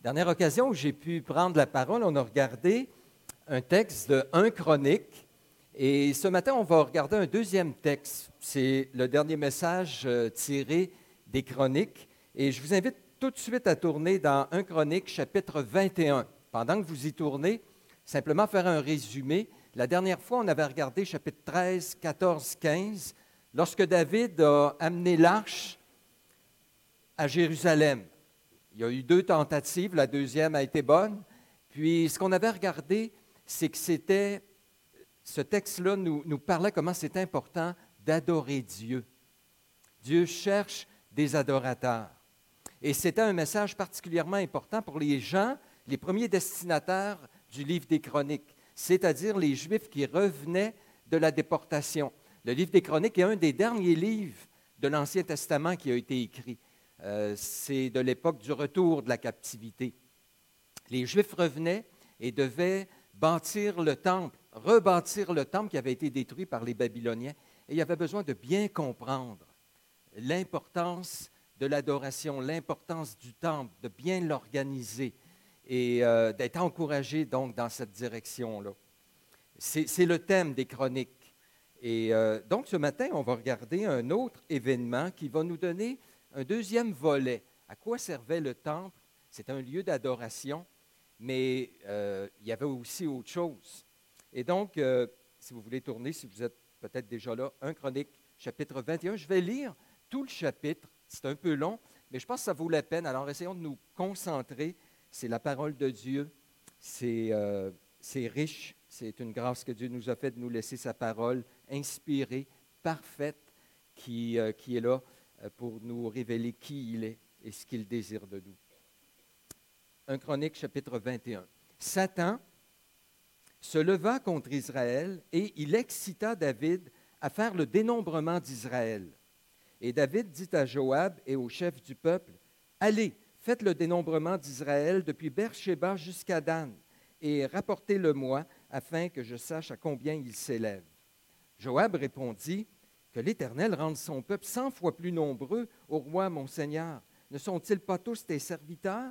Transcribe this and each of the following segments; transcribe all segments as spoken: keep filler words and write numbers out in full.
Dernière occasion où j'ai pu prendre la parole, on a regardé un texte de un Chronique. Et ce matin, on va regarder un deuxième texte. C'est le dernier message euh, tiré des Chroniques. Et je vous invite tout de suite à tourner dans un Chronique, chapitre vingt et un. Pendant que vous y tournez, simplement faire un résumé. La dernière fois, on avait regardé chapitre treize, quatorze, quinze, lorsque David a amené l'arche à Jérusalem. Il y a eu deux tentatives, la deuxième a été bonne. Puis ce qu'on avait regardé, c'est que c'était, ce texte-là nous, nous parlait comment c'est important d'adorer Dieu. Dieu cherche des adorateurs. Et c'était un message particulièrement important pour les gens, les premiers destinataires du livre des Chroniques, c'est-à-dire les Juifs qui revenaient de la déportation. Le livre des Chroniques est un des derniers livres de l'Ancien Testament qui a été écrit. Euh, c'est de l'époque du retour de la captivité. Les Juifs revenaient et devaient bâtir le temple, rebâtir le temple qui avait été détruit par les Babyloniens. Et il y avait besoin de bien comprendre l'importance de l'adoration, l'importance du temple, de bien l'organiser et euh, d'être encouragé donc dans cette direction-là. C'est, c'est le thème des Chroniques. Et euh, donc ce matin, on va regarder un autre événement qui va nous donner un deuxième volet. À quoi servait le temple? C'est un lieu d'adoration, mais euh, il y avait aussi autre chose. Et donc, euh, si vous voulez tourner, si vous êtes peut-être déjà là, un Chronique, chapitre vingt et un, je vais lire tout le chapitre. C'est un peu long, mais je pense que ça vaut la peine. Alors, essayons de nous concentrer. C'est la parole de Dieu. C'est, euh, c'est riche. C'est une grâce que Dieu nous a faite de nous laisser sa parole inspirée, parfaite, qui, euh, qui est là pour nous révéler qui il est et ce qu'il désire de nous. un Chronique, chapitre vingt et un. Satan se leva contre Israël et il excita David à faire le dénombrement d'Israël. Et David dit à Joab et aux chefs du peuple, « Allez, faites le dénombrement d'Israël depuis Beersheba jusqu'à Dan, et rapportez-le-moi afin que je sache à combien il s'élève. » Joab répondit, « Que l'Éternel rende son peuple cent fois plus nombreux, ô roi mon Seigneur. Ne sont-ils pas tous tes serviteurs?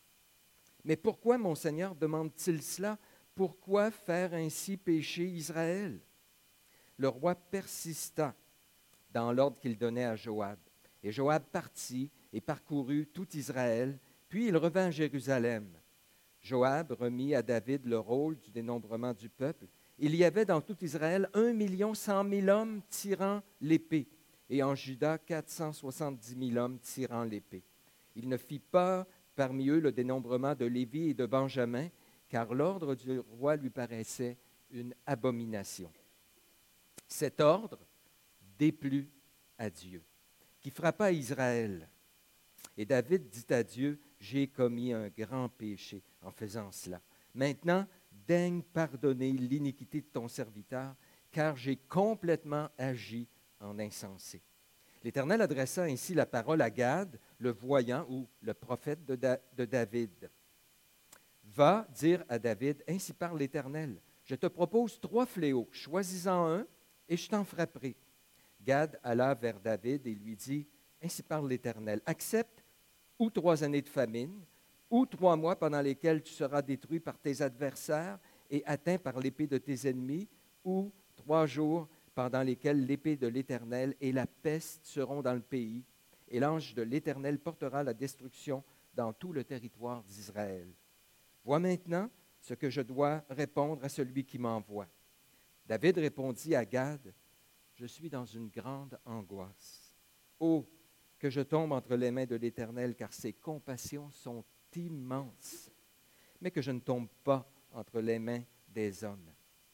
Mais pourquoi, mon Seigneur, demande-t-il cela? Pourquoi faire ainsi pécher Israël? » Le roi persista dans l'ordre qu'il donnait à Joab. Et Joab partit et parcourut tout Israël, puis il revint à Jérusalem. Joab remit à David le rôle du dénombrement du peuple. Il y avait dans tout Israël un million cent mille hommes tirant l'épée, et en Juda quatre cent soixante-dix mille hommes tirant l'épée. Il ne fit pas parmi eux le dénombrement de Lévi et de Benjamin, car l'ordre du roi lui paraissait une abomination. Cet ordre déplut à Dieu, qui frappa Israël. Et David dit à Dieu, « J'ai commis un grand péché en faisant cela. Maintenant, daigne pardonner l'iniquité de ton serviteur, car j'ai complètement agi en insensé. » L'Éternel adressa ainsi la parole à Gad, le voyant ou le prophète de, da- de David. « Va dire à David, ainsi parle l'Éternel, je te propose trois fléaux, choisis-en un et je t'en frapperai. » Gad alla vers David et lui dit, « Ainsi parle l'Éternel, accepte ou trois années de famine, ou trois mois pendant lesquels tu seras détruit par tes adversaires et atteint par l'épée de tes ennemis, ou trois jours pendant lesquels l'épée de l'Éternel et la peste seront dans le pays, et l'ange de l'Éternel portera la destruction dans tout le territoire d'Israël. Vois maintenant ce que je dois répondre à celui qui m'envoie. » David répondit à Gad, « Je suis dans une grande angoisse. Oh, que je tombe entre les mains de l'Éternel, car ses compassions sont immense, mais que je ne tombe pas entre les mains des hommes. »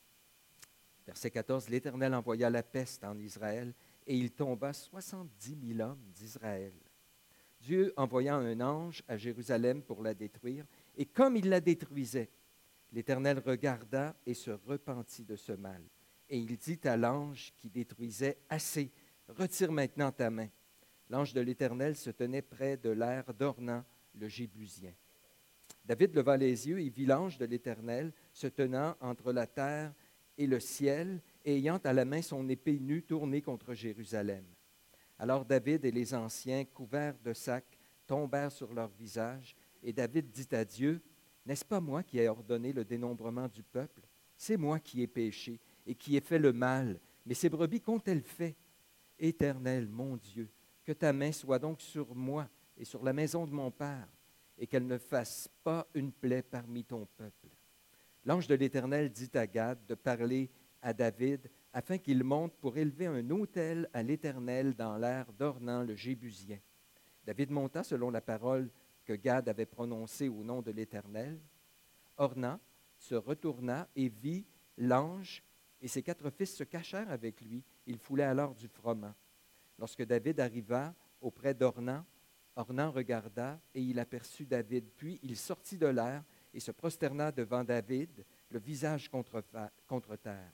Verset quatorze, l'Éternel envoya la peste en Israël, et il tomba soixante-dix mille hommes d'Israël. Dieu envoya un ange à Jérusalem pour la détruire, et comme il la détruisait, l'Éternel regarda et se repentit de ce mal. Et il dit à l'ange qui détruisait, « Assez, retire maintenant ta main. » L'ange de l'Éternel se tenait près de l'aire d'Ornan, le Jébusien. David leva les yeux et vit l'ange de l'Éternel se tenant entre la terre et le ciel, et ayant à la main son épée nue tournée contre Jérusalem. Alors David et les anciens, couverts de sacs, tombèrent sur leur visage, Et David dit à Dieu, « N'est-ce pas moi qui ai ordonné le dénombrement du peuple? C'est moi qui ai péché et qui ai fait le mal. Mais ces brebis qu'ont-elles fait? Éternel, mon Dieu, que ta main soit donc sur moi et sur la maison de mon père, et qu'elle ne fasse pas une plaie parmi ton peuple. » L'ange de l'Éternel dit à Gad de parler à David afin qu'il monte pour élever un autel à l'Éternel dans l'aire d'Ornan le Jébusien. David monta selon la parole que Gad avait prononcée au nom de l'Éternel. Ornan se retourna et vit l'ange, et ses quatre fils se cachèrent avec lui. Il foulait alors du froment. Lorsque David arriva auprès d'Ornan, Ornan regarda et il aperçut David. Puis il sortit de l'aire et se prosterna devant David, le visage contre, contre terre.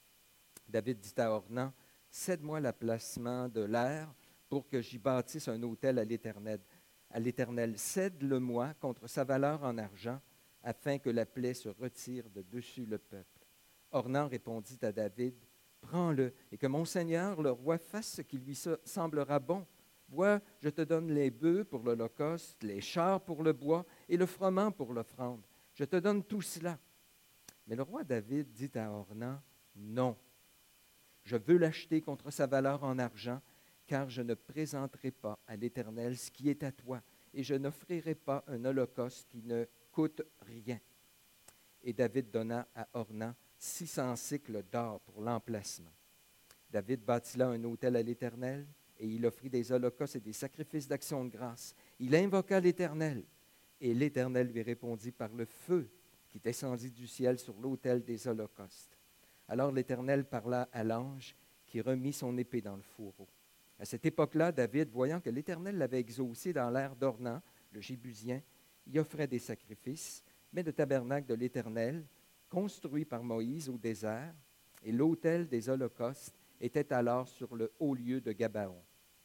David dit à Ornan, « Cède-moi l'emplacement de l'aire pour que j'y bâtisse un autel à l'Éternel. À l'Éternel, cède-le-moi contre sa valeur en argent, afin que la plaie se retire de dessus le peuple. » Ornan répondit à David, « Prends-le, et que mon Seigneur, le roi, fasse ce qui lui semblera bon. Vois, je te donne les bœufs pour l'holocauste, les chars pour le bois et le froment pour l'offrande. Je te donne tout cela. » Mais le roi David dit à Ornan, « Non, je veux l'acheter contre sa valeur en argent, car je ne présenterai pas à l'Éternel ce qui est à toi, et je n'offrirai pas un holocauste qui ne coûte rien. » Et David donna à Ornan six cents cycles d'or pour l'emplacement. David bâtit là un autel à l'Éternel, et il offrit des holocaustes et des sacrifices d'action de grâce. Il invoqua l'Éternel, et l'Éternel lui répondit par le feu qui descendit du ciel sur l'autel des holocaustes. Alors l'Éternel parla à l'ange qui remit son épée dans le fourreau. À cette époque-là, David, voyant que l'Éternel l'avait exaucé dans l'aire d'Ornan, le Jébusien, y offrait des sacrifices, mais le tabernacle de l'Éternel, construit par Moïse au désert, et l'autel des holocaustes était alors sur le haut lieu de Gabaon.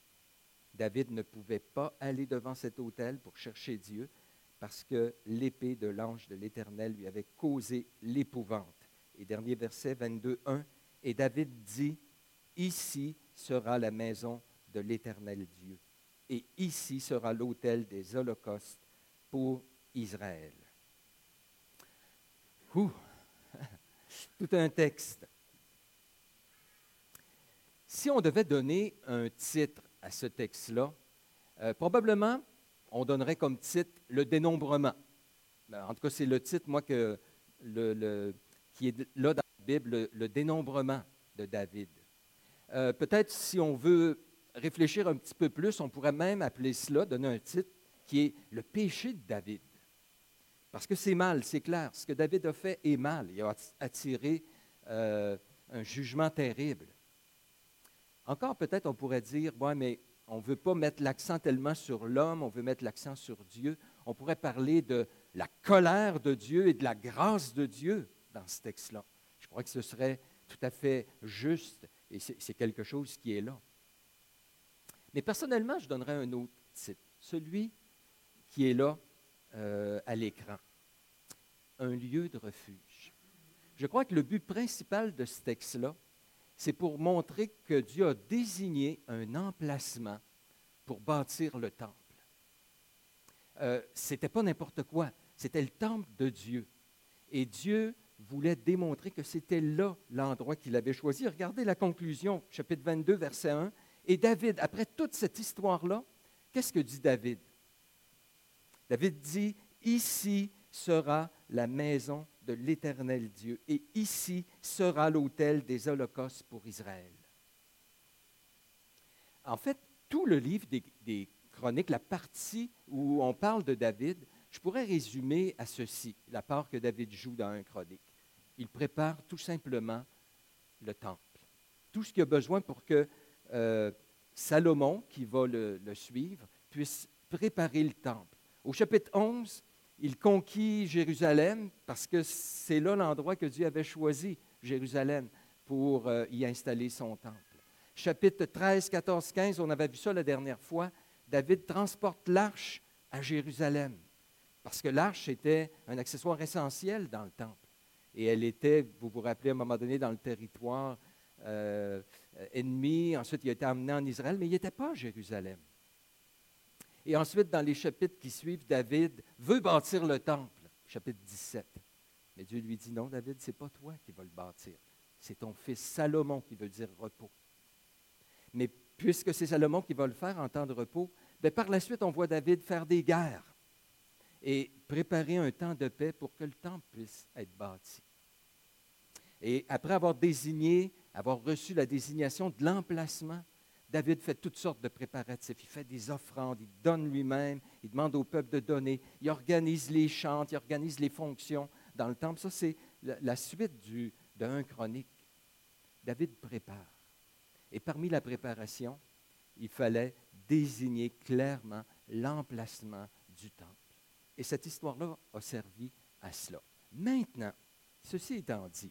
David ne pouvait pas aller devant cet autel pour chercher Dieu parce que l'épée de l'ange de l'Éternel lui avait causé l'épouvante. Et dernier verset vingt-deux, un, « Et David dit, ici sera la maison de l'Éternel Dieu, et ici sera l'autel des holocaustes pour Israël. » Ouh! Tout un texte. Si on devait donner un titre à ce texte-là, euh, probablement, on donnerait comme titre « Le dénombrement ». En tout cas, c'est le titre, moi, que le, le, qui est là dans la Bible, le, le dénombrement de David. Euh, peut-être, si on veut réfléchir un petit peu plus, on pourrait même appeler cela, donner un titre, qui est « Le péché de David ». Parce que c'est mal, c'est clair. Ce que David a fait est mal. Il a attiré euh, un jugement terrible. Encore peut-être, on pourrait dire, ouais, mais on ne veut pas mettre l'accent tellement sur l'homme, on veut mettre l'accent sur Dieu. On pourrait parler de la colère de Dieu et de la grâce de Dieu dans ce texte-là. Je crois que ce serait tout à fait juste et c'est, c'est quelque chose qui est là. Mais personnellement, je donnerais un autre titre, celui qui est là euh, à l'écran. Un lieu de refuge. Je crois que le but principal de ce texte-là, c'est pour montrer que Dieu a désigné un emplacement pour bâtir le temple. Euh, ce n'était pas n'importe quoi, c'était le temple de Dieu. Et Dieu voulait démontrer que c'était là l'endroit qu'il avait choisi. Regardez la conclusion, chapitre vingt-deux, verset un. Et David, après toute cette histoire-là, qu'est-ce que dit David? David dit, « Ici sera la maison de l'Éternel Dieu, et ici sera l'autel des holocaustes pour Israël. » En fait, tout le livre des, des Chroniques, la partie où on parle de David, je pourrais résumer à ceci, la part que David joue dans un Chronique. Il prépare tout simplement le temple. Tout ce qu'il a besoin pour que euh, Salomon, qui va le, le suivre, puisse préparer le temple. Au chapitre onze, il conquit Jérusalem parce que c'est là l'endroit que Dieu avait choisi, Jérusalem, pour euh, y installer son temple. Chapitre treize, quatorze, quinze, on avait vu ça la dernière fois, David transporte l'arche à Jérusalem parce que l'arche était un accessoire essentiel dans le temple. Et elle était, vous vous rappelez, à un moment donné, dans le territoire euh, ennemi. Ensuite, il a été emmené en Israël, mais il n'était pas à Jérusalem. Et ensuite, dans les chapitres qui suivent, David veut bâtir le temple, chapitre dix-sept. Mais Dieu lui dit, non, David, ce n'est pas toi qui vas le bâtir. C'est ton fils Salomon qui veut dire repos. Mais puisque c'est Salomon qui va le faire en temps de repos, bien, par la suite, on voit David faire des guerres et préparer un temps de paix pour que le temple puisse être bâti. Et après avoir désigné, avoir reçu la désignation de l'emplacement, David fait toutes sortes de préparatifs. Il fait des offrandes, il donne lui-même, il demande au peuple de donner, il organise les chants, il organise les fonctions dans le temple. Ça, c'est la suite du, de un Chronique. David prépare. Et parmi la préparation, il fallait désigner clairement l'emplacement du temple. Et cette histoire-là a servi à cela. Maintenant, ceci étant dit,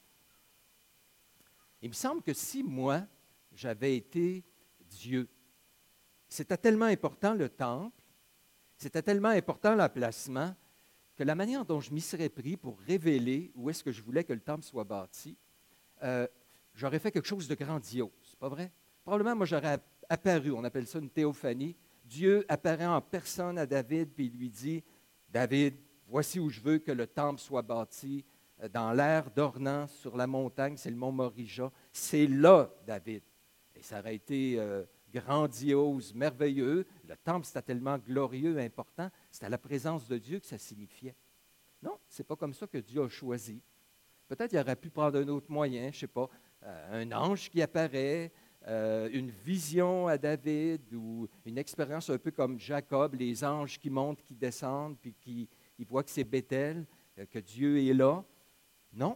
il me semble que si moi, j'avais été Dieu, c'était tellement important le temple, c'était tellement important l'emplacement, que la manière dont je m'y serais pris pour révéler où est-ce que je voulais que le temple soit bâti, euh, j'aurais fait quelque chose de grandiose, pas vrai? Probablement, moi, j'aurais apparu, on appelle ça une théophanie. Dieu apparaît en personne à David, puis il lui dit, « David, voici où je veux que le temple soit bâti, dans l'air d'Ornan, sur la montagne, c'est le mont Morija. C'est là, David. » Et ça aurait été euh, grandiose, merveilleux. Le temple, c'était tellement glorieux, important. C'était la présence de Dieu que ça signifiait. Non, ce n'est pas comme ça que Dieu a choisi. Peut-être qu'il aurait pu prendre un autre moyen, je ne sais pas, euh, un ange qui apparaît, euh, une vision à David ou une expérience un peu comme Jacob, les anges qui montent, qui descendent, puis qui ils voient que c'est Béthel, euh, que Dieu est là. Non.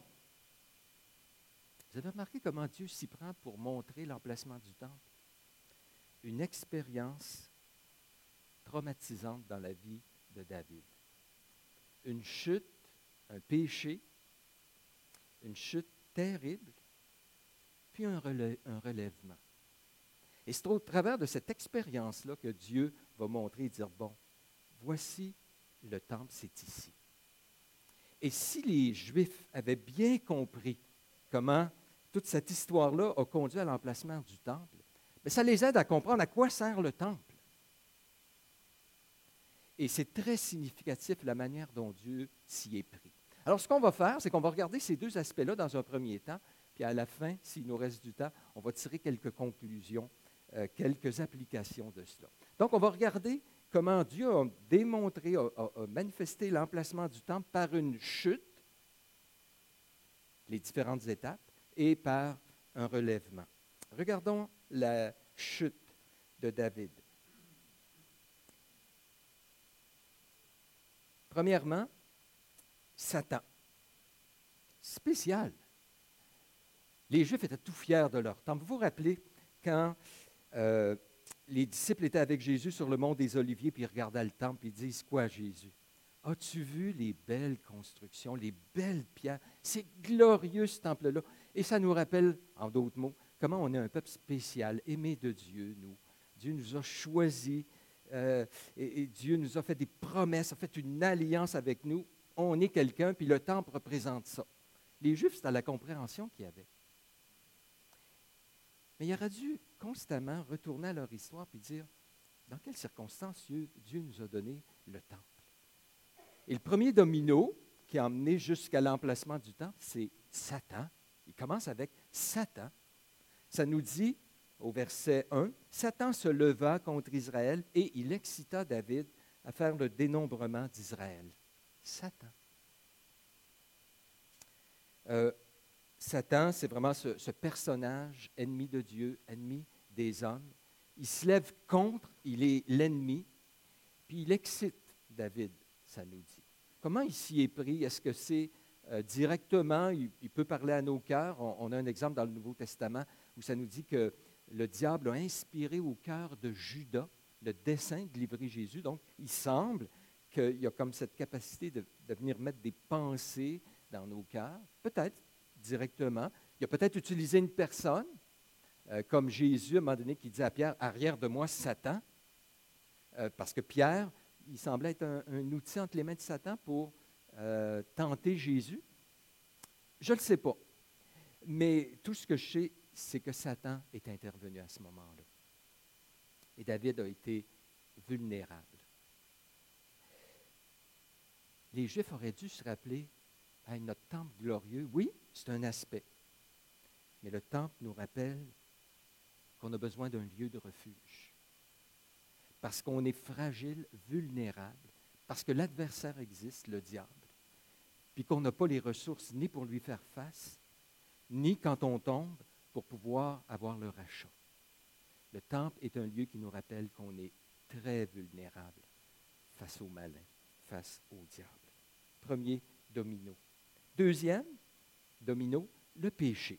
Vous avez remarqué comment Dieu s'y prend pour montrer l'emplacement du temple? Une expérience traumatisante dans la vie de David. Une chute, un péché, une chute terrible, puis un, relè- un relèvement. Et c'est au travers de cette expérience-là que Dieu va montrer et dire, bon, voici le temple, c'est ici. Et si les Juifs avaient bien compris comment toute cette histoire-là a conduit à l'emplacement du temple, bien, ça les aide à comprendre à quoi sert le temple. Et c'est très significatif la manière dont Dieu s'y est pris. Alors, ce qu'on va faire, c'est qu'on va regarder ces deux aspects-là dans un premier temps, puis à la fin, s'il nous reste du temps, on va tirer quelques conclusions, euh, quelques applications de cela. Donc, on va regarder comment Dieu a démontré, a, a, a manifesté l'emplacement du temple par une chute, les différentes étapes, et par un relèvement. Regardons la chute de David. Premièrement, Satan. Spécial. Les Juifs étaient tout fiers de leur temple. Vous vous rappelez quand euh, les disciples étaient avec Jésus sur le mont des Oliviers, puis ils regardaient le temple, puis ils disent quoi à Jésus? As-tu vu les belles constructions, les belles pierres? C'est glorieux ce temple-là. Et ça nous rappelle, en d'autres mots, comment on est un peuple spécial, aimé de Dieu, nous. Dieu nous a choisis, euh, et, et Dieu nous a fait des promesses, a fait une alliance avec nous. On est quelqu'un, puis le temple représente ça. Les Juifs, c'était la compréhension qu'il y avait. Mais il aurait dû constamment retourner à leur histoire et dire, dans quelles circonstances Dieu, Dieu nous a donné le temple? Et le premier domino qui a emmené jusqu'à l'emplacement du temple, c'est Satan. Il commence avec Satan. Ça nous dit, au verset un, « Satan se leva contre Israël et il excita David à faire le dénombrement d'Israël. » Satan. Euh, Satan, c'est vraiment ce, ce personnage ennemi de Dieu, ennemi des hommes. Il se lève contre, il est l'ennemi, puis il excite David, ça nous dit. Comment il s'y est pris? Est-ce que c'est euh, directement, il, il peut parler à nos cœurs? On, on a un exemple dans le Nouveau Testament où ça nous dit que le diable a inspiré au cœur de Judas le dessein de livrer Jésus. Donc, il semble qu'il y a comme cette capacité de, de venir mettre des pensées dans nos cœurs, peut-être directement. Il a peut-être utilisé une personne, euh, comme Jésus, à un moment donné, qui dit à Pierre, « Arrière de moi, Satan », euh, parce que Pierre, il semblait être un, un outil entre les mains de Satan pour euh, tenter Jésus. Je ne le sais pas. Mais tout ce que je sais, c'est que Satan est intervenu à ce moment-là. Et David a été vulnérable. les Juifs auraient dû se rappeler, hey, notre temple glorieux, oui, c'est un aspect, mais le temple nous rappelle qu'on a besoin d'un lieu de refuge, parce qu'on est fragile, vulnérable, parce que l'adversaire existe, le diable, puis qu'on n'a pas les ressources ni pour lui faire face, ni quand on tombe, pour pouvoir avoir le rachat. Le temple est un lieu qui nous rappelle qu'on est très vulnérable face au malin, face au diable. Premier domino. Deuxième domino, le péché.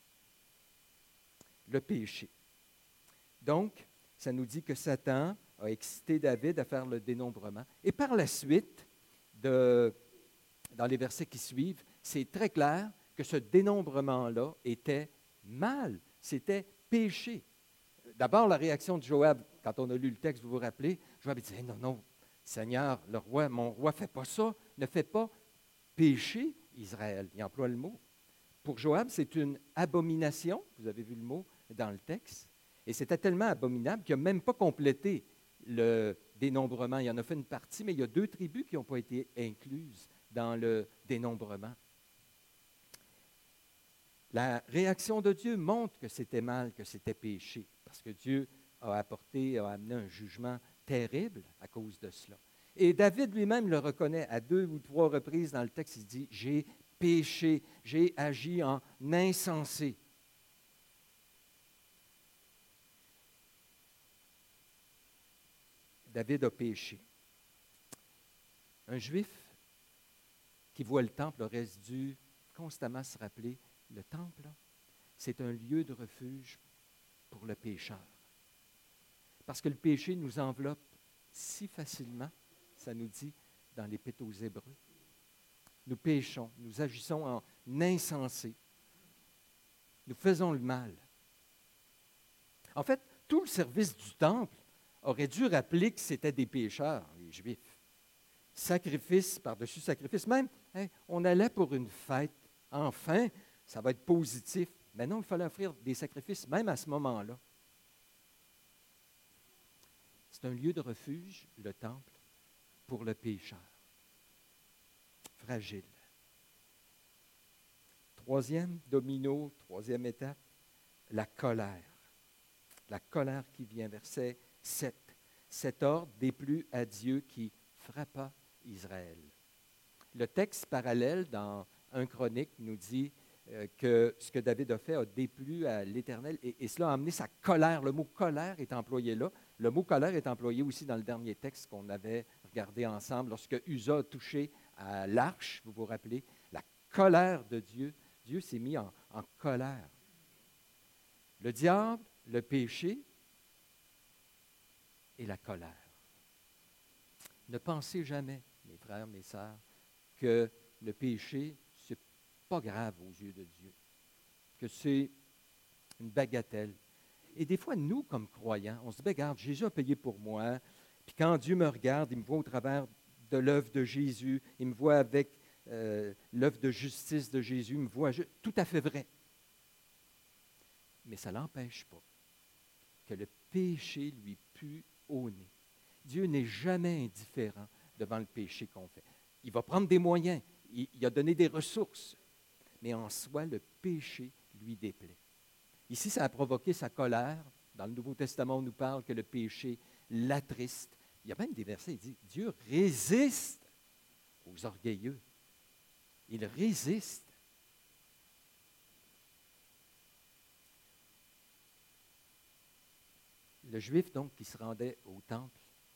Le péché. Donc, ça nous dit que Satan a excité David à faire le dénombrement. Et par la suite, de, dans les versets qui suivent, c'est très clair que ce dénombrement-là était mal, c'était péché. D'abord, la réaction de Joab, quand on a lu le texte, vous vous rappelez, Joab dit hey, « Non, non, Seigneur, le roi, mon roi, ne fait pas ça, ne fait pas pécher Israël. » Il emploie le mot. Pour Joab, c'est une abomination, vous avez vu le mot dans le texte, et c'était tellement abominable qu'il n'a même pas complété le dénombrement. Il en a fait une partie, mais il y a deux tribus qui n'ont pas été incluses dans le dénombrement. La réaction de Dieu montre que c'était mal, que c'était péché, parce que Dieu a apporté, a amené un jugement terrible à cause de cela. Et David lui-même le reconnaît à deux ou trois reprises dans le texte. Il dit, j'ai péché, j'ai agi en insensé. David a péché. Un Juif qui voit le temple aurait dû constamment se rappeler, le temple, là, c'est un lieu de refuge pour le pécheur. Parce que le péché nous enveloppe si facilement, ça nous dit dans l'Épître aux Hébreux. Nous péchons, nous agissons en insensé. Nous faisons le mal. En fait, tout le service du temple aurait dû rappeler que c'était des pécheurs, les Juifs. Sacrifice par-dessus sacrifice. Même, hein, on allait pour une fête. Enfin, ça va être positif. Mais non, il fallait offrir des sacrifices, même à ce moment-là. C'est un lieu de refuge, le temple, pour le pécheur. Fragile. Troisième domino, troisième étape, la colère. La colère qui vient, verset sept. Cet ordre déplut à Dieu qui frappa Israël. Le texte parallèle dans un Chronique nous dit euh, que ce que David a fait a déplu à l'Éternel et, et cela a amené sa colère. Le mot colère est employé là. Le mot colère est employé aussi dans le dernier texte qu'on avait regardé ensemble lorsque Uza a touché à l'arche, vous vous rappelez, la colère de Dieu. Dieu s'est mis en, en colère. Le diable, le péché et la colère. Ne pensez jamais, mes frères, mes sœurs, que le péché, ce n'est pas grave aux yeux de Dieu, que c'est une bagatelle. Et des fois, nous, comme croyants, on se dit, ben, regarde, Jésus a payé pour moi, puis quand Dieu me regarde, il me voit au travers de l'œuvre de Jésus, il me voit avec euh, l'œuvre de justice de Jésus, il me voit tout à fait vrai. Mais ça ne l'empêche pas que le péché lui pue au nez. Dieu n'est jamais indifférent devant le péché qu'on fait. Il va prendre des moyens, il, il a donné des ressources, mais en soi, le péché lui déplaît. Ici, ça a provoqué sa colère. Dans le Nouveau Testament, on nous parle que le péché l'attriste. Il y a même des versets, il dit, Dieu résiste aux orgueilleux. Il résiste. Le Juif, donc, qui se rendait au temple,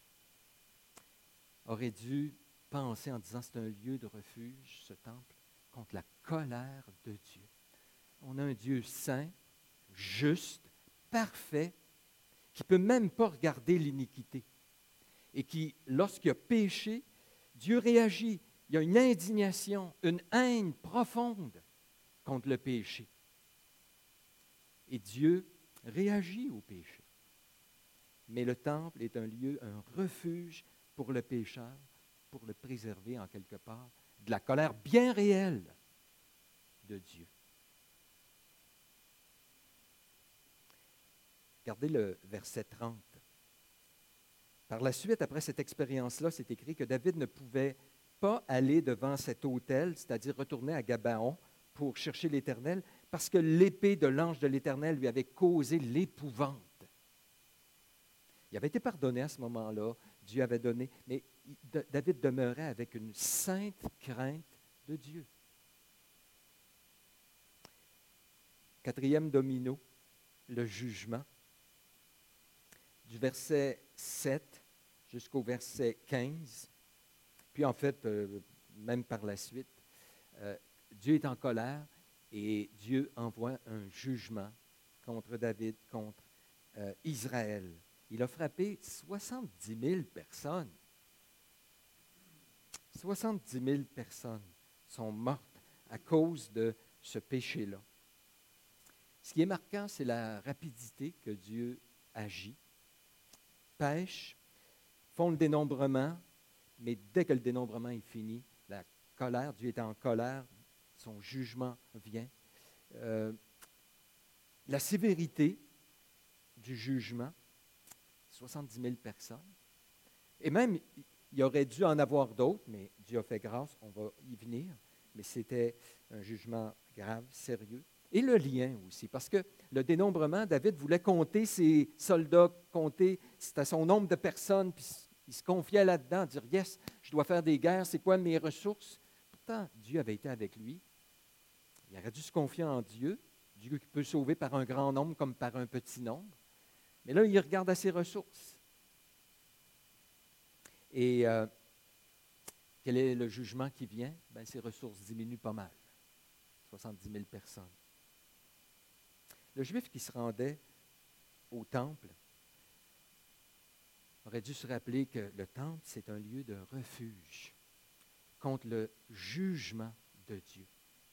aurait dû penser en disant, c'est un lieu de refuge, ce temple, contre la colère de Dieu. On a un Dieu saint, juste, parfait, qui ne peut même pas regarder l'iniquité. Et qui, lorsqu'il a péché, Dieu réagit. Il y a une indignation, une haine profonde contre le péché. Et Dieu réagit au péché. Mais le temple est un lieu, un refuge pour le pécheur, pour le préserver en quelque part de la colère bien réelle de Dieu. Regardez le verset trente. Par la suite, après cette expérience-là, c'est écrit que David ne pouvait pas aller devant cet autel, c'est-à-dire retourner à Gabaon pour chercher l'Éternel, parce que l'épée de l'ange de l'Éternel lui avait causé l'épouvante. Il avait été pardonné à ce moment-là, Dieu avait donné, mais David demeurait avec une sainte crainte de Dieu. Quatrième domino, le jugement. Du verset sept jusqu'au verset quinze, puis en fait, euh, même par la suite, euh, Dieu est en colère et Dieu envoie un jugement contre David, contre euh, Israël. Il a frappé soixante-dix mille personnes. soixante-dix mille personnes sont mortes à cause de ce péché-là. Ce qui est marquant, c'est la rapidité que Dieu agit. Pêche, font le dénombrement, mais dès que le dénombrement est fini, la colère, Dieu est en colère, son jugement vient. Euh, la sévérité du jugement, soixante-dix mille personnes. Et même, il aurait dû en avoir d'autres, mais Dieu a fait grâce, on va y venir. Mais c'était un jugement grave, sérieux. Et le lien aussi, parce que le dénombrement, David voulait compter ses soldats, compter, c'était son nombre de personnes, puis il se confiait là-dedans, dire, yes, je dois faire des guerres, c'est quoi mes ressources? Pourtant, Dieu avait été avec lui. Il aurait dû se confier en Dieu, Dieu qui peut sauver par un grand nombre comme par un petit nombre. Mais là, il regarde à ses ressources. Et euh, quel est le jugement qui vient? Bien, ses ressources diminuent pas mal. soixante-dix mille personnes. Le Juif qui se rendait au temple aurait dû se rappeler que le temple, c'est un lieu de refuge contre le jugement de Dieu,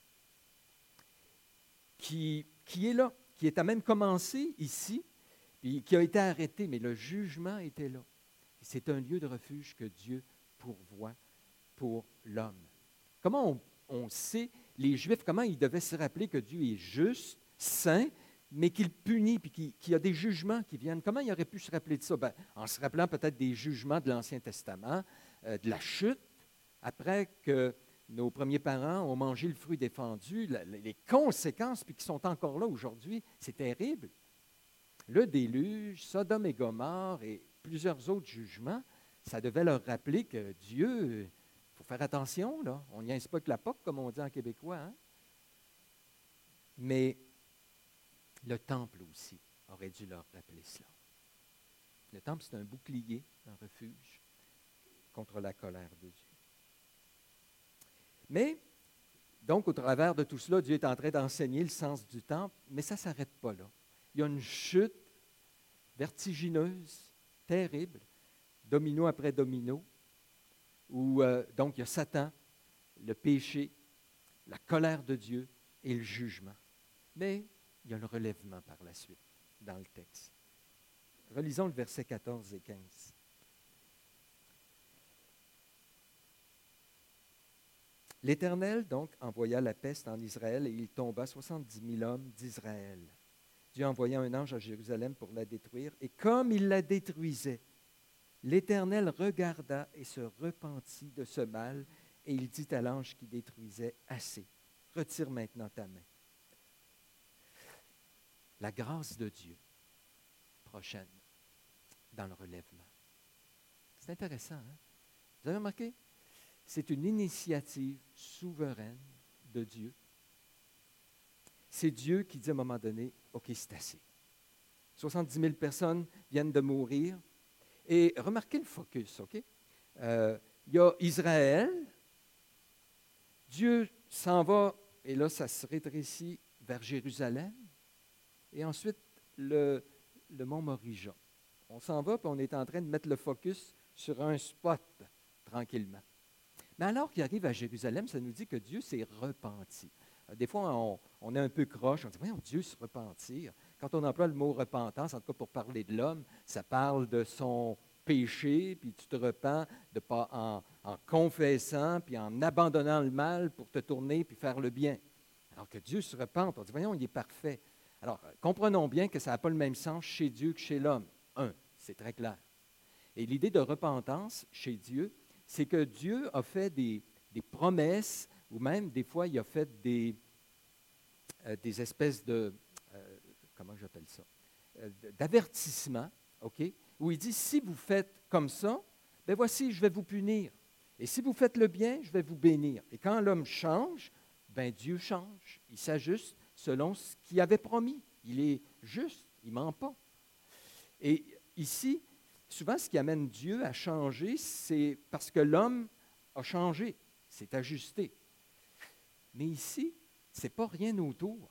qui, qui est là, qui est à même commencé ici, puis qui a été arrêté, mais le jugement était là. C'est un lieu de refuge que Dieu pourvoit pour l'homme. Comment on, on sait, les Juifs, comment ils devaient se rappeler que Dieu est juste, saint, mais qu'il punit, puis qu'il, qu'il y a des jugements qui viennent. Comment ils auraient pu se rappeler de ça? Ben, en se rappelant peut-être des jugements de l'Ancien Testament, euh, de la chute, après que nos premiers parents ont mangé le fruit défendu, la, les conséquences, puis qui sont encore là aujourd'hui, c'est terrible. Le déluge, Sodome et Gomorrhe et plusieurs autres jugements, ça devait leur rappeler que Dieu, il faut faire attention, là. On n'y pas que la poque, comme on dit en québécois. Hein? Mais le temple aussi aurait dû leur rappeler cela. Le temple, c'est un bouclier, un refuge contre la colère de Dieu. Mais, donc, au travers de tout cela, Dieu est en train d'enseigner le sens du temple, mais ça ne s'arrête pas là. Il y a une chute vertigineuse, terrible, domino après domino, où euh, donc il y a Satan, le péché, la colère de Dieu et le jugement. Mais il y a le relèvement par la suite dans le texte. Relisons le verset quatorze et quinze. L'Éternel, donc, envoya la peste en Israël et il tomba soixante-dix mille hommes d'Israël. Dieu envoya un ange à Jérusalem pour la détruire. Et comme il la détruisait, l'Éternel regarda et se repentit de ce mal, et il dit à l'ange qui détruisait, « Assez, retire maintenant ta main. » La grâce de Dieu prochaine dans le relèvement. C'est intéressant, hein? Vous avez remarqué? C'est une initiative souveraine de Dieu. C'est Dieu qui dit à un moment donné, « OK, c'est assez. » soixante-dix mille personnes viennent de mourir. Et remarquez le focus, OK? Euh, il y a Israël. Dieu s'en va, et là, ça se rétrécit vers Jérusalem. Et ensuite, le, le mont Moriah. On s'en va, puis on est en train de mettre le focus sur un spot, tranquillement. Mais alors qu'il arrive à Jérusalem, ça nous dit que Dieu s'est repenti. Des fois, on, on est un peu croche, on dit, voyons, Dieu se repentir. Quand on emploie le mot repentance, en tout cas pour parler de l'homme, ça parle de son péché, puis tu te repens de pas en, en confessant, puis en abandonnant le mal pour te tourner, puis faire le bien. Alors que Dieu se repente, on dit, voyons, il est parfait. Alors, comprenons bien que ça n'a pas le même sens chez Dieu que chez l'homme. Un, c'est très clair. Et l'idée de repentance chez Dieu, c'est que Dieu a fait des, des promesses, ou même des fois, il a fait des, euh, des espèces de, euh, comment j'appelle ça, euh, d'avertissements, OK, où il dit, si vous faites comme ça, ben voici, je vais vous punir. Et si vous faites le bien, je vais vous bénir. Et quand l'homme change, ben Dieu change. Il s'ajuste selon ce qu'il avait promis. Il est juste, il ne ment pas. Et ici, souvent, ce qui amène Dieu à changer, c'est parce que l'homme a changé, s'est ajusté. Mais ici, ce n'est pas rien autour.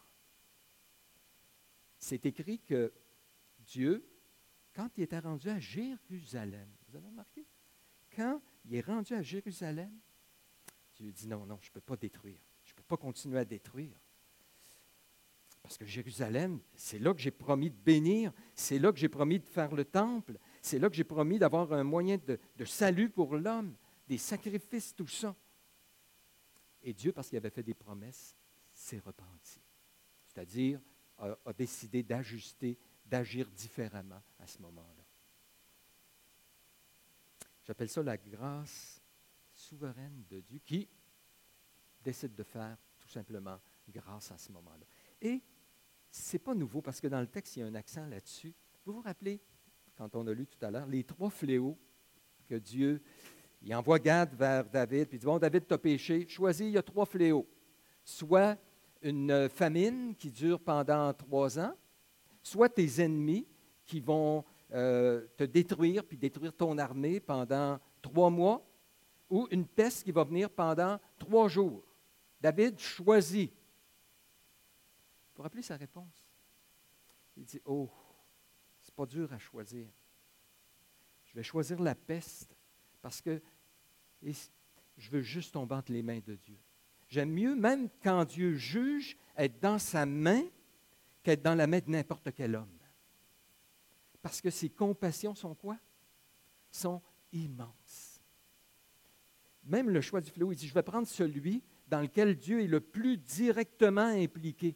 C'est écrit que Dieu, quand il était rendu à Jérusalem, vous avez remarqué? Quand il est rendu à Jérusalem, Dieu dit non, non, je ne peux pas détruire. Je ne peux pas continuer à détruire. Parce que Jérusalem, c'est là que j'ai promis de bénir, c'est là que j'ai promis de faire le temple, c'est là que j'ai promis d'avoir un moyen de, de salut pour l'homme, des sacrifices, tout ça. Et Dieu, parce qu'il avait fait des promesses, s'est repenti. C'est-à-dire, a, a décidé d'ajuster, d'agir différemment à ce moment-là. J'appelle ça la grâce souveraine de Dieu qui décide de faire tout simplement grâce à ce moment-là. Et ce n'est pas nouveau parce que dans le texte, il y a un accent là-dessus. Vous vous rappelez, quand on a lu tout à l'heure, les trois fléaux que Dieu, il envoie Gad vers David, puis il dit, bon, David, tu as péché, choisis, il y a trois fléaux. Soit une famine qui dure pendant trois ans, soit tes ennemis qui vont euh, te détruire, puis détruire ton armée pendant trois mois, ou une peste qui va venir pendant trois jours. David choisit. Vous vous rappelez sa réponse? Il dit, oh, c'est pas dur à choisir. Je vais choisir la peste parce que je veux juste tomber entre les mains de Dieu. J'aime mieux, même quand Dieu juge, être dans sa main qu'être dans la main de n'importe quel homme. Parce que ses compassions sont quoi? Sont immenses. Même le choix du fléau, il dit, je vais prendre celui dans lequel Dieu est le plus directement impliqué.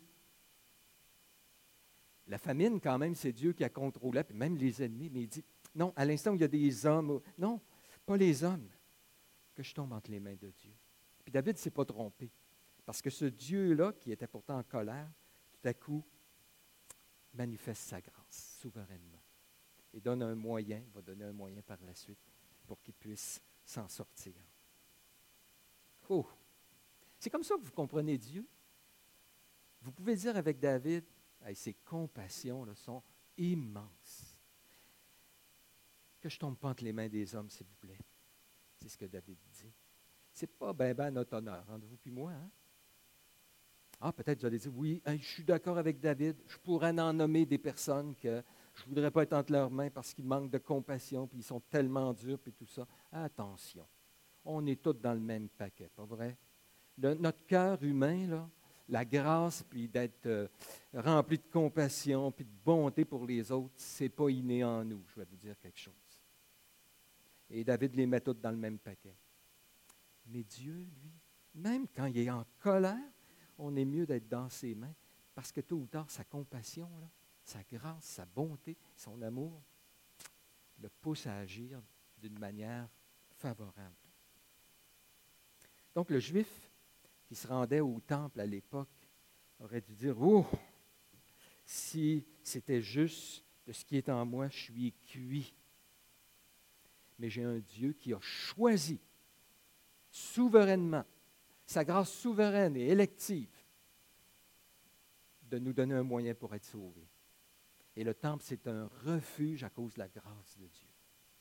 La famine, quand même, c'est Dieu qui a contrôlé, puis même les ennemis. Mais il dit, non, à l'instant où il y a des hommes, non, pas les hommes, que je tombe entre les mains de Dieu. Puis David ne s'est pas trompé, parce que ce Dieu-là, qui était pourtant en colère, tout à coup, manifeste sa grâce souverainement. Et donne un moyen, va donner un moyen par la suite, pour qu'il puisse s'en sortir. Oh! C'est comme ça que vous comprenez Dieu. Vous pouvez dire avec David, hey, ses compassions là, sont immenses. Que je ne tombe pas entre les mains des hommes, s'il vous plaît. C'est ce que David dit. Ce n'est pas ben ben notre honneur, entre vous et moi. Hein? Ah, peut-être vous allez dire, oui, hein, je suis d'accord avec David. Je pourrais en nommer des personnes que je ne voudrais pas être entre leurs mains parce qu'ils manquent de compassion, puis ils sont tellement durs, puis tout ça. Attention, on est tous dans le même paquet, pas vrai? Le, notre cœur humain, là, la grâce, puis d'être euh, rempli de compassion, puis de bonté pour les autres, ce n'est pas inné en nous, je vais vous dire quelque chose. Et David les met tous dans le même paquet. Mais Dieu, lui, même quand il est en colère, on est mieux d'être dans ses mains, parce que tôt ou tard, sa compassion, là, sa grâce, sa bonté, son amour, le pousse à agir d'une manière favorable. Donc le Juif qui se rendait au temple à l'époque aurait dû dire, « Oh, si c'était juste de ce qui est en moi, je suis cuit. » Mais j'ai un Dieu qui a choisi souverainement, sa grâce souveraine et élective, de nous donner un moyen pour être sauvés. Et le temple, c'est un refuge à cause de la grâce de Dieu.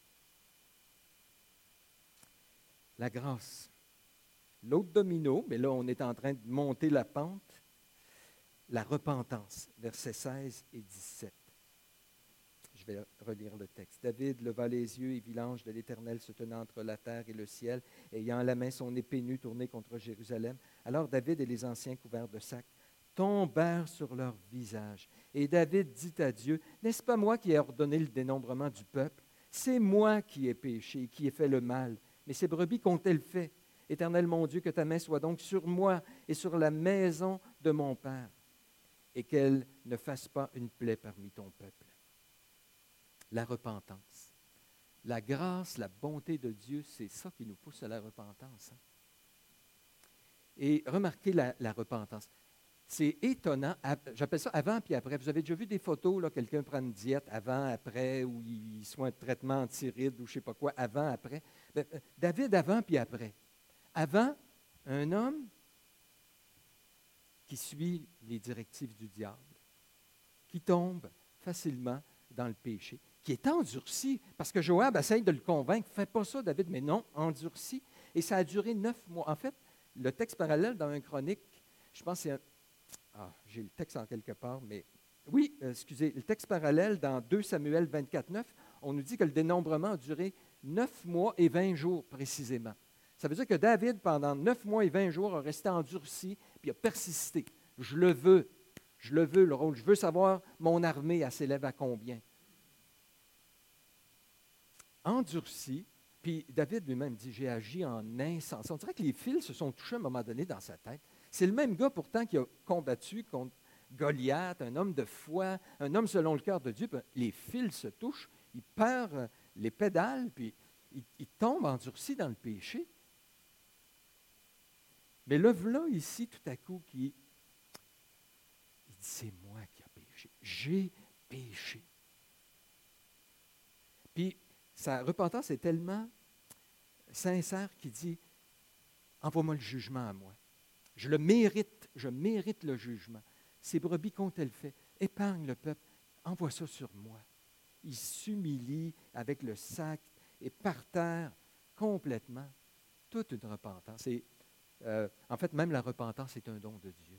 La grâce. L'autre domino, mais là, on est en train de monter la pente, la repentance, versets seize et dix-sept. Je vais relire le texte. David leva les yeux et vit l'ange de l'Éternel se tenant entre la terre et le ciel, ayant à la main son épée nue tournée contre Jérusalem. Alors David et les anciens couverts de sacs tombèrent sur leur visage. Et David dit à Dieu, « N'est-ce pas moi qui ai ordonné le dénombrement du peuple? C'est moi qui ai péché, qui ai fait le mal. Mais ces brebis qu'ont-elles fait? Éternel mon Dieu, que ta main soit donc sur moi et sur la maison de mon Père, et qu'elle ne fasse pas une plaie parmi ton peuple. » La repentance. La grâce, la bonté de Dieu, c'est ça qui nous pousse à la repentance. Hein? Et remarquez la, la repentance. C'est étonnant. J'appelle ça avant puis après. Vous avez déjà vu des photos, là, quelqu'un prend une diète avant, après, ou il soit un traitement anti-rides ou je ne sais pas quoi, avant, après. Bien, David, avant puis après. Avant, un homme qui suit les directives du diable, qui tombe facilement dans le péché, qui est endurci, parce que Joab essaye de le convaincre, fais pas ça, David, mais non, endurci. Et ça a duré neuf mois. En fait, le texte parallèle dans un chronique, je pense que c'est un... Ah, j'ai le texte en quelque part, mais oui, euh, excusez, le texte parallèle dans deux Samuel vingt-quatre, neuf, on nous dit que le dénombrement a duré neuf mois et vingt jours précisément. Ça veut dire que David, pendant neuf mois et vingt jours, a resté endurci, puis a persisté. Je le veux, je le veux, le rôle. Je veux savoir, mon armée, elle s'élève à combien? Endurci, puis David lui-même dit, j'ai agi en insensé. On dirait que les fils se sont touchés à un moment donné dans sa tête. C'est le même gars pourtant qui a combattu contre Goliath, un homme de foi, un homme selon le cœur de Dieu. Puis les fils se touchent, il perd les pédales, puis il, il tombe endurci dans le péché. Mais le voilà ici, tout à coup, qui il dit, c'est moi qui ai péché. J'ai péché. Puis sa repentance est tellement sincère qu'il dit, envoie-moi le jugement à moi. Je le mérite, je mérite le jugement. Ces brebis qu'ont-elles fait? Épargne le peuple, envoie ça sur moi. Il s'humilie avec le sac et par terre complètement. Toute une repentance. Et, euh, en fait, même la repentance est un don de Dieu.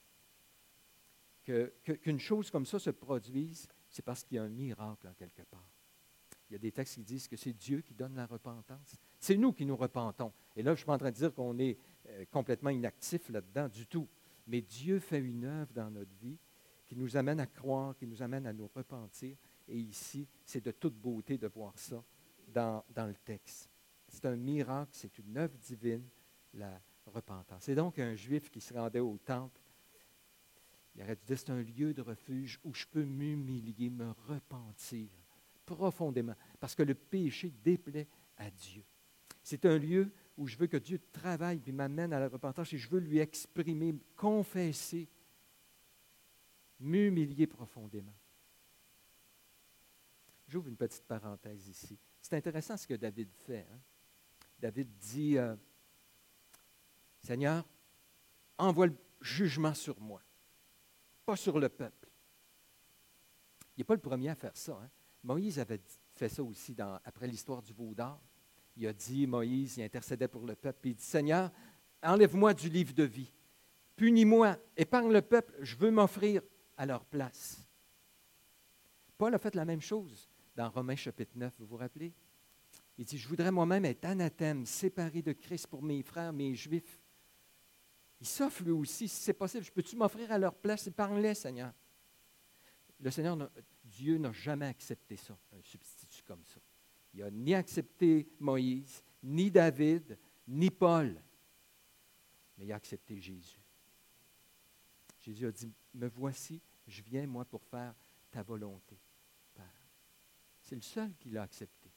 Que, que, qu'une chose comme ça se produise, c'est parce qu'il y a un miracle en quelque part. Il y a des textes qui disent que c'est Dieu qui donne la repentance. C'est nous qui nous repentons. Et là, je ne suis pas en train de dire qu'on est euh, complètement inactif là-dedans du tout. Mais Dieu fait une œuvre dans notre vie qui nous amène à croire, qui nous amène à nous repentir. Et ici, c'est de toute beauté de voir ça dans, dans le texte. C'est un miracle, c'est une œuvre divine, la repentance. C'est donc un Juif qui se rendait au temple. Il aurait dû dire, c'est un lieu de refuge où je peux m'humilier, me repentir profondément, parce que le péché déplaît à Dieu. C'est un lieu où je veux que Dieu travaille et m'amène à la repentance et je veux lui exprimer, confesser, m'humilier profondément. J'ouvre une petite parenthèse ici. C'est intéressant ce que David fait. Hein? David dit, euh, Seigneur, envoie le jugement sur moi, pas sur le peuple. Il n'est pas le premier à faire ça. Hein? Moïse avait fait ça aussi dans, après l'histoire du veau d'or. Il a dit, Moïse, il intercédait pour le peuple, puis il dit, Seigneur, enlève-moi du livre de vie, punis-moi, épargne le peuple, je veux m'offrir à leur place. Paul a fait la même chose dans Romains chapitre neuf, vous vous rappelez? Il dit, je voudrais moi-même être anathème, séparé de Christ pour mes frères, mes Juifs. Il s'offre lui aussi, si c'est possible, je peux-tu m'offrir à leur place? Épargne-les, Seigneur. Le Seigneur, Dieu n'a jamais accepté ça, un substitut comme ça. Il n'a ni accepté Moïse, ni David, ni Paul, mais il a accepté Jésus. Jésus a dit, me voici, je viens, moi, pour faire ta volonté, Père. C'est le seul qui l'a accepté.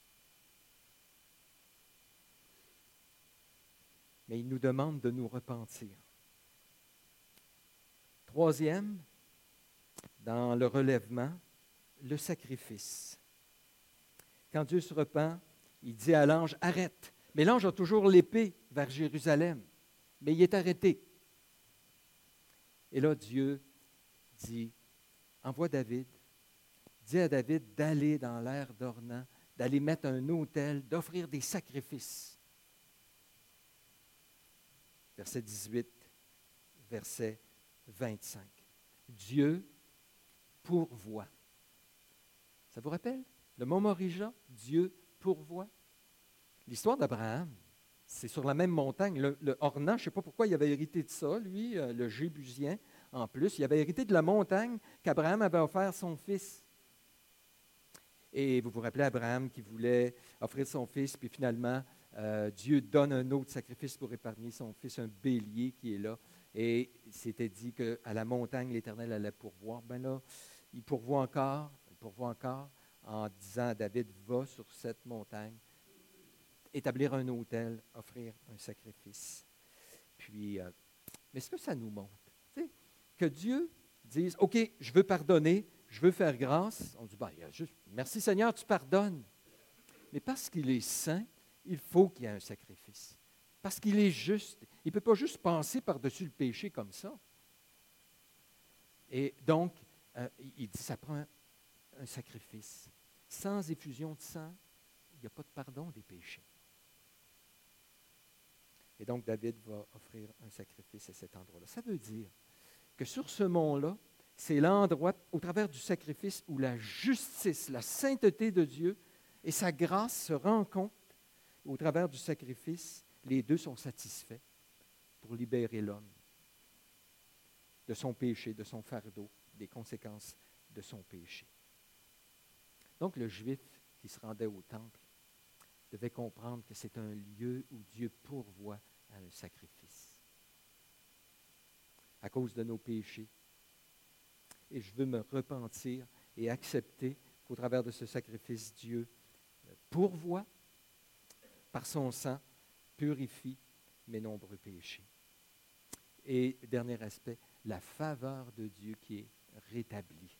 Mais il nous demande de nous repentir. Troisième, dans le relèvement, le sacrifice. Quand Dieu se repent, il dit à l'ange, arrête. Mais l'ange a toujours l'épée vers Jérusalem, mais il est arrêté. Et là, Dieu dit, envoie David, dis à David d'aller dans l'aire d'Ornan, d'aller mettre un autel, d'offrir des sacrifices. Verset dix-huit, verset vingt-cinq. Dieu pourvoit. Ça vous rappelle? Le mot Morija, Dieu pourvoit. L'histoire d'Abraham, c'est sur la même montagne. Le, le Ornan, je ne sais pas pourquoi il avait hérité de ça, lui, euh, le Jébusien, en plus. Il avait hérité de la montagne qu'Abraham avait offert à son fils. Et vous vous rappelez Abraham qui voulait offrir son fils, puis finalement, euh, Dieu donne un autre sacrifice pour épargner son fils, un bélier qui est là. Et il s'était dit qu'à la montagne, l'Éternel allait pourvoir. Ben là, il pourvoit encore, il pourvoit encore. en disant à David, va sur cette montagne, établir un autel, offrir un sacrifice. Puis, euh, mais ce que ça nous montre, tu sais, que Dieu dise, OK, je veux pardonner, je veux faire grâce. On dit, ben, il y a juste, merci Seigneur, tu pardonnes. Mais parce qu'il est saint, il faut qu'il y ait un sacrifice. Parce qu'il est juste. Il ne peut pas juste passer par-dessus le péché comme ça. Et donc, euh, il dit, ça prend un, un sacrifice. Sans effusion de sang, il n'y a pas de pardon des péchés. Et donc, David va offrir un sacrifice à cet endroit-là. Ça veut dire que sur ce mont-là, c'est l'endroit, au travers du sacrifice, où la justice, la sainteté de Dieu et sa grâce se rencontrent. Au travers du sacrifice, les deux sont satisfaits pour libérer l'homme de son péché, de son fardeau, des conséquences de son péché. Donc, le Juif qui se rendait au temple devait comprendre que c'est un lieu où Dieu pourvoit à un sacrifice. À cause de nos péchés. Et je veux me repentir et accepter qu'au travers de ce sacrifice, Dieu pourvoit par son sang, purifie mes nombreux péchés. Et dernier aspect, la faveur de Dieu qui est rétablie.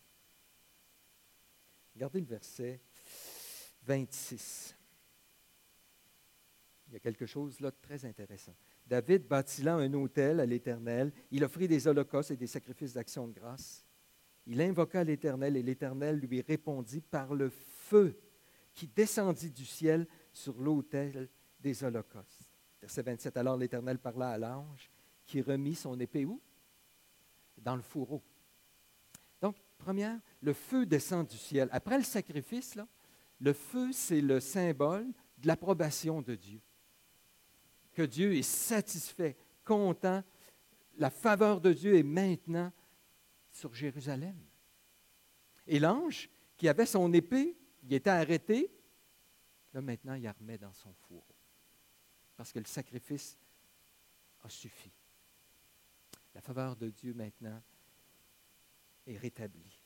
Regardez le verset vingt-six. Il y a quelque chose là de très intéressant. David bâtit là un autel à l'Éternel. Il offrit des holocaustes et des sacrifices d'action de grâce. Il invoqua l'Éternel et l'Éternel lui répondit par le feu qui descendit du ciel sur l'autel des holocaustes. Verset vingt-sept. Alors l'Éternel parla à l'ange qui remit son épée où? Dans le fourreau. Donc, première, le feu descend du ciel. Après le sacrifice, là, le feu, c'est le symbole de l'approbation de Dieu. Que Dieu est satisfait, content. La faveur de Dieu est maintenant sur Jérusalem. Et l'ange, qui avait son épée, il était arrêté. Là, maintenant, il la remet dans son fourreau. Parce que le sacrifice a suffi. La faveur de Dieu, maintenant, est rétablie.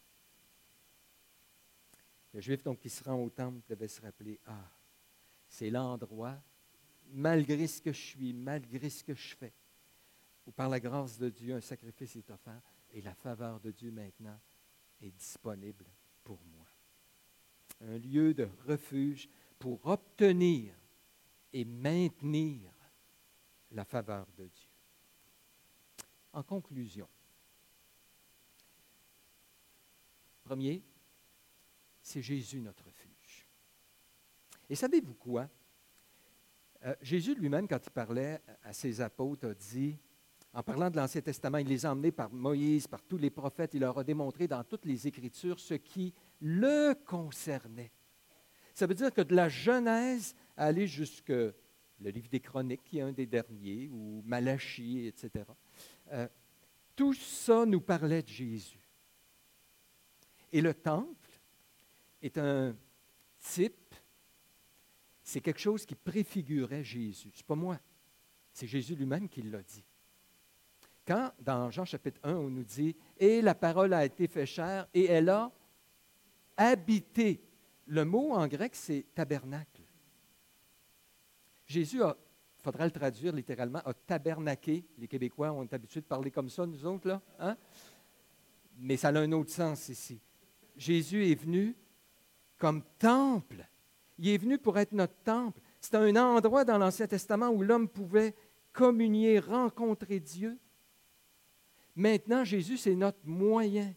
Le Juif, donc, qui se rend au temple, devait se rappeler, ah, c'est l'endroit, malgré ce que je suis, malgré ce que je fais, où par la grâce de Dieu, un sacrifice est offert, et la faveur de Dieu, maintenant, est disponible pour moi. Un lieu de refuge pour obtenir et maintenir la faveur de Dieu. En conclusion, premier, c'est Jésus notre refuge. Et savez-vous quoi? Euh, Jésus lui-même, quand il parlait à ses apôtres, a dit, en parlant de l'Ancien Testament, il les a emmenés par Moïse, par tous les prophètes, il leur a démontré dans toutes les Écritures ce qui le concernait. Ça veut dire que de la Genèse à aller jusque le livre des Chroniques, qui est un des derniers, ou Malachie, et cetera, euh, tout ça nous parlait de Jésus. Et le temple est un type, c'est quelque chose qui préfigurait Jésus. Ce n'est pas moi, c'est Jésus lui-même qui l'a dit. Quand, dans Jean chapitre un, on nous dit « Et la parole a été faite chair, et elle a habité ». Le mot en grec, c'est « tabernacle ». Jésus a, il faudra le traduire littéralement, a tabernaqué. Les Québécois ont habitué de parler comme ça, nous autres, là. Hein? Mais ça a un autre sens ici. Jésus est venu comme temple. Il est venu pour être notre temple. C'est un endroit dans l'Ancien Testament où l'homme pouvait communier, rencontrer Dieu. Maintenant, Jésus, c'est notre moyen,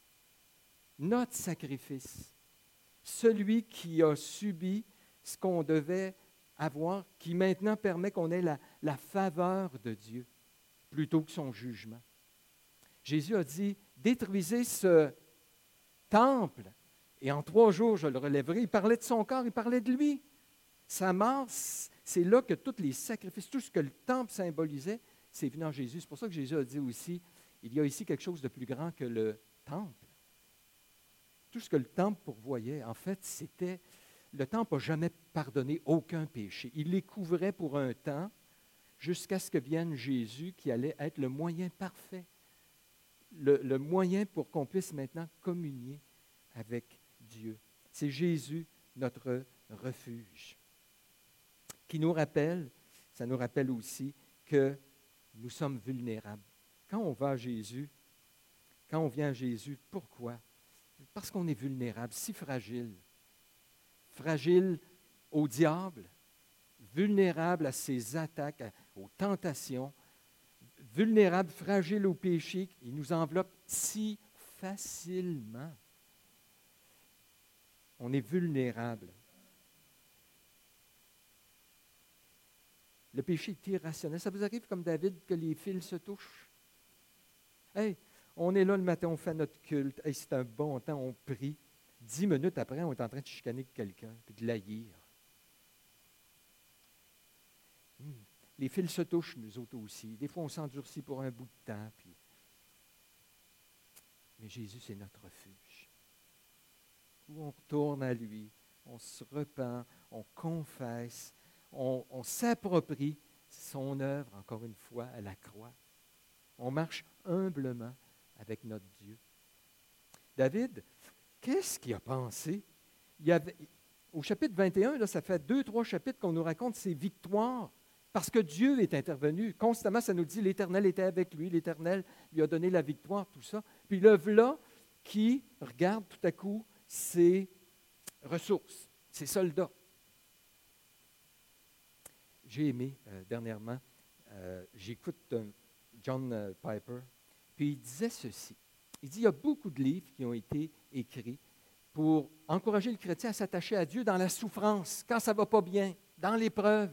notre sacrifice. Celui qui a subi ce qu'on devait avoir, qui maintenant permet qu'on ait la, la faveur de Dieu plutôt que son jugement. Jésus a dit, détruisez ce temple et en trois jours je le relèverai. Il parlait de son corps, il parlait de lui. Sa mort, c'est là que tous les sacrifices, tout ce que le temple symbolisait, c'est venu en Jésus. C'est pour ça que Jésus a dit aussi, il y a ici quelque chose de plus grand que le temple. Tout ce que le temple pourvoyait, en fait, c'était... Le temple n'a jamais pardonné aucun péché. Il les couvrait pour un temps jusqu'à ce que vienne Jésus qui allait être le moyen parfait, le, le moyen pour qu'on puisse maintenant communier avec Dieu. C'est Jésus, notre refuge, qui nous rappelle, ça nous rappelle aussi que nous sommes vulnérables. Quand on va à Jésus, quand on vient à Jésus, pourquoi? Parce qu'on est vulnérable, si fragile. Fragile au diable, vulnérable à ses attaques, à- aux tentations, vulnérable, fragile au péché. Il nous enveloppe si facilement. On est vulnérable. Le péché est irrationnel. Ça vous arrive comme David que les fils se touchent? Hey, on est là le matin, on fait notre culte. Hey, c'est un bon temps, on prie. Dix minutes après, on est en train de chicaner quelqu'un puis de l'haïr. Hmm. Les fils se touchent, nous autres aussi. Des fois, on s'endurcit pour un bout de temps. Puis... Mais Jésus, c'est notre refuge. Où on retourne à lui, on se repent, on confesse, on, on s'approprie son œuvre, encore une fois, à la croix. On marche humblement avec notre Dieu. David, qu'est-ce qu'il a pensé? Il y avait, au chapitre vingt et un, là, ça fait deux, trois chapitres qu'on nous raconte ses victoires, parce que Dieu est intervenu. Constamment, ça nous dit l'Éternel était avec lui, l'Éternel lui a donné la victoire, tout ça. Puis le voilà qui regarde tout à coup ses ressources, ses soldats. J'ai aimé euh, dernièrement, euh, j'écoute euh, John euh, Piper, puis il disait ceci. Il dit, il y a beaucoup de livres qui ont été écrits pour encourager le chrétien à s'attacher à Dieu dans la souffrance, quand ça ne va pas bien, dans l'épreuve.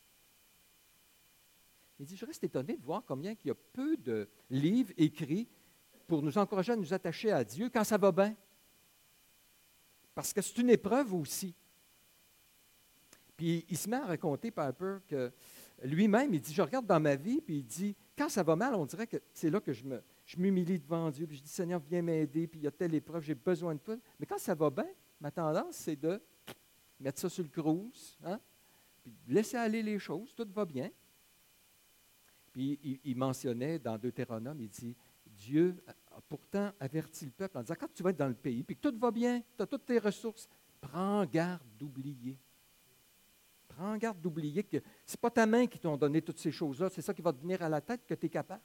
Il dit, je reste étonné de voir combien il y a peu de livres écrits pour nous encourager à nous attacher à Dieu quand ça va bien. Parce que c'est une épreuve aussi. Puis il se met à raconter, Piper, que lui-même, il dit, je regarde dans ma vie, puis il dit, quand ça va mal, on dirait que c'est là que je me, je m'humilie devant Dieu, puis je dis, Seigneur, viens m'aider, puis il y a telle épreuve, j'ai besoin de toi. Mais quand ça va bien, ma tendance, c'est de mettre ça sur le cruise, hein? Puis de laisser aller les choses, tout va bien. Puis il, il mentionnait dans Deutéronome, il dit, Dieu a pourtant averti le peuple en disant, quand tu vas être dans le pays, puis que tout va bien, tu as toutes tes ressources, prends garde d'oublier. Prends garde d'oublier que ce n'est pas ta main qui t'a donné toutes ces choses-là, c'est ça qui va te venir à la tête que tu es capable.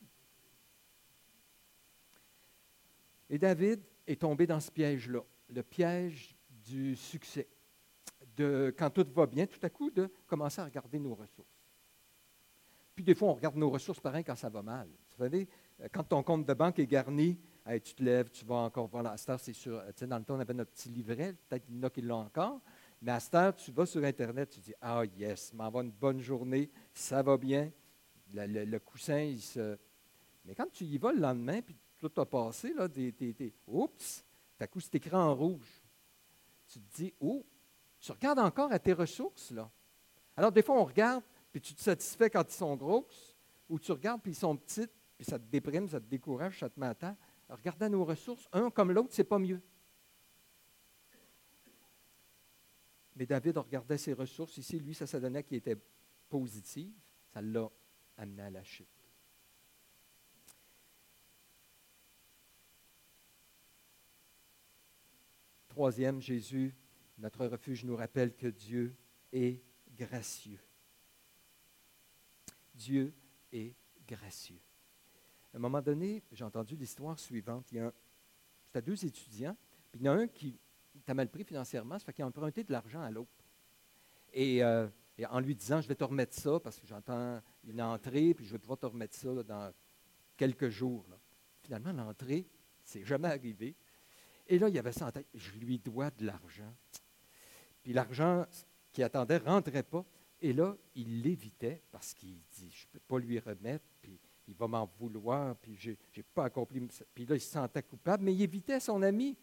Et David est tombé dans ce piège-là, le piège du succès, de quand tout va bien, tout à coup, de commencer à regarder nos ressources. Puis des fois, on regarde nos ressources pareil quand ça va mal. Vous savez, quand ton compte de banque est garni, hey, tu te lèves, tu vas encore voir la star, c'est sûr. Tu sais, dans le temps, on avait notre petit livret, peut-être qu'il y en a qui l'ont encore. Mais à cette heure, tu vas sur Internet, tu dis, ah yes, m'envoie une bonne journée, ça va bien. Le, le, le coussin, il se... Mais quand tu y vas le lendemain, puis tout a passé, là, t'es, t'es, t'es, oups, tout à coup, c'est écrit en rouge. Tu te dis, oh, tu regardes encore à tes ressources, là. Alors, des fois, on regarde, puis tu te satisfais quand ils sont grosses, ou tu regardes, puis ils sont petites, puis ça te déprime, ça te décourage, ça te met à terre. Regardez nos ressources, un comme l'autre, c'est pas mieux. Mais David regardait ses ressources. Ici, lui, ça se donnait qu'il était positif. Ça l'a amené à la chute. Troisième, Jésus, notre refuge, nous rappelle que Dieu est gracieux. Dieu est gracieux. À un moment donné, j'ai entendu l'histoire suivante. Il y a un, c'était deux étudiants, puis il y en a un qui était mal pris financièrement, ça fait qu'il a emprunté de l'argent à l'autre. Et, euh, et en lui disant, je vais te remettre ça parce que j'entends une entrée, puis je vais pouvoir te remettre ça là, dans quelques jours. Là. Finalement, l'entrée, c'est jamais arrivé. Et là, il y avait ça en tête, je lui dois de l'argent. Puis l'argent qu'il attendait ne rentrait pas. Et là, il l'évitait parce qu'il dit, je ne peux pas lui remettre, puis il va m'en vouloir, puis je n'ai pas accompli. Puis là, il se sentait coupable, mais il évitait son ami.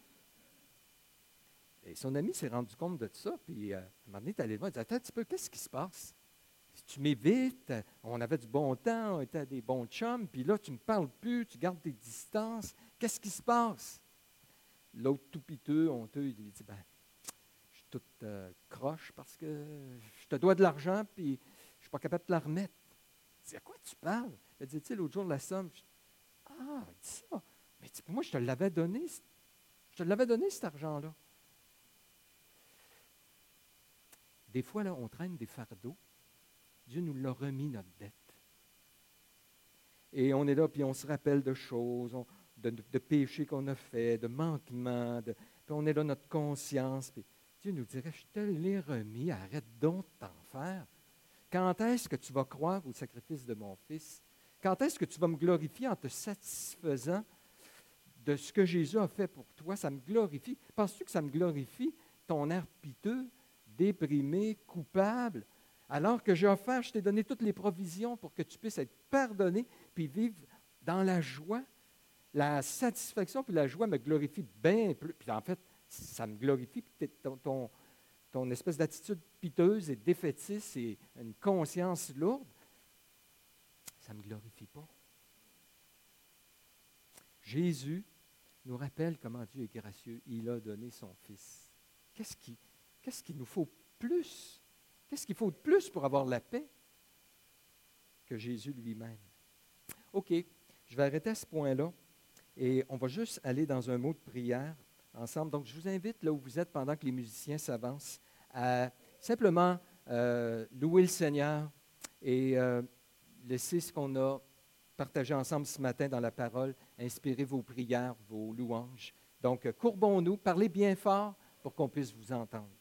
Et son ami s'est rendu compte de ça, puis euh, à un moment donné, il est allé le voir, il dit, attends un petit peu, qu'est-ce qui se passe? Si tu m'évites, on avait du bon temps, on était des bons chums, puis là, tu ne me parles plus, tu gardes tes distances, qu'est-ce qui se passe? L'autre tout piteux, honteux, il lui dit, ben, je suis tout euh, croche parce que je te dois de l'argent, puis je ne suis pas capable de te la remettre. Il dit, à quoi tu parles? Il dit, tu sais, l'autre jour, la somme, je, ah, il dit ça. Mais pour moi, je te l'avais donné, je te l'avais donné, cet argent-là. Des fois, là, on traîne des fardeaux. Dieu nous l'a remis, notre dette. Et on est là, puis on se rappelle de choses, on- de, de- de péchés qu'on a faits, de manquements, de- puis on est là, notre conscience. Puis Dieu nous dirait, je te l'ai remis, arrête donc de t'en faire. Quand est-ce que tu vas croire au sacrifice de mon Fils? Quand est-ce que tu vas me glorifier en te satisfaisant de ce que Jésus a fait pour toi? Ça me glorifie. Penses-tu que ça me glorifie, ton air piteux, déprimé, coupable? Alors que j'ai offert, je t'ai donné toutes les provisions pour que tu puisses être pardonné puis vivre dans la joie. La satisfaction puis la joie me glorifient bien plus. Puis en fait, ça me glorifie. Puis ton, ton, ton espèce d'attitude piteuse et défaitiste et une conscience lourde, ça ne me glorifie pas. Jésus nous rappelle comment Dieu est gracieux. Il a donné son Fils. Qu'est-ce qui, qu'est-ce qu'il nous faut plus? Qu'est-ce qu'il faut de plus pour avoir la paix que Jésus lui-même? OK, je vais arrêter à ce point-là et on va juste aller dans un mot de prière ensemble. Donc, je vous invite, là où vous êtes, pendant que les musiciens s'avancent, à simplement euh, louer le Seigneur et euh, laisser ce qu'on a partagé ensemble ce matin dans la parole inspirer vos prières, vos louanges. Donc, courbons-nous, parlez bien fort pour qu'on puisse vous entendre.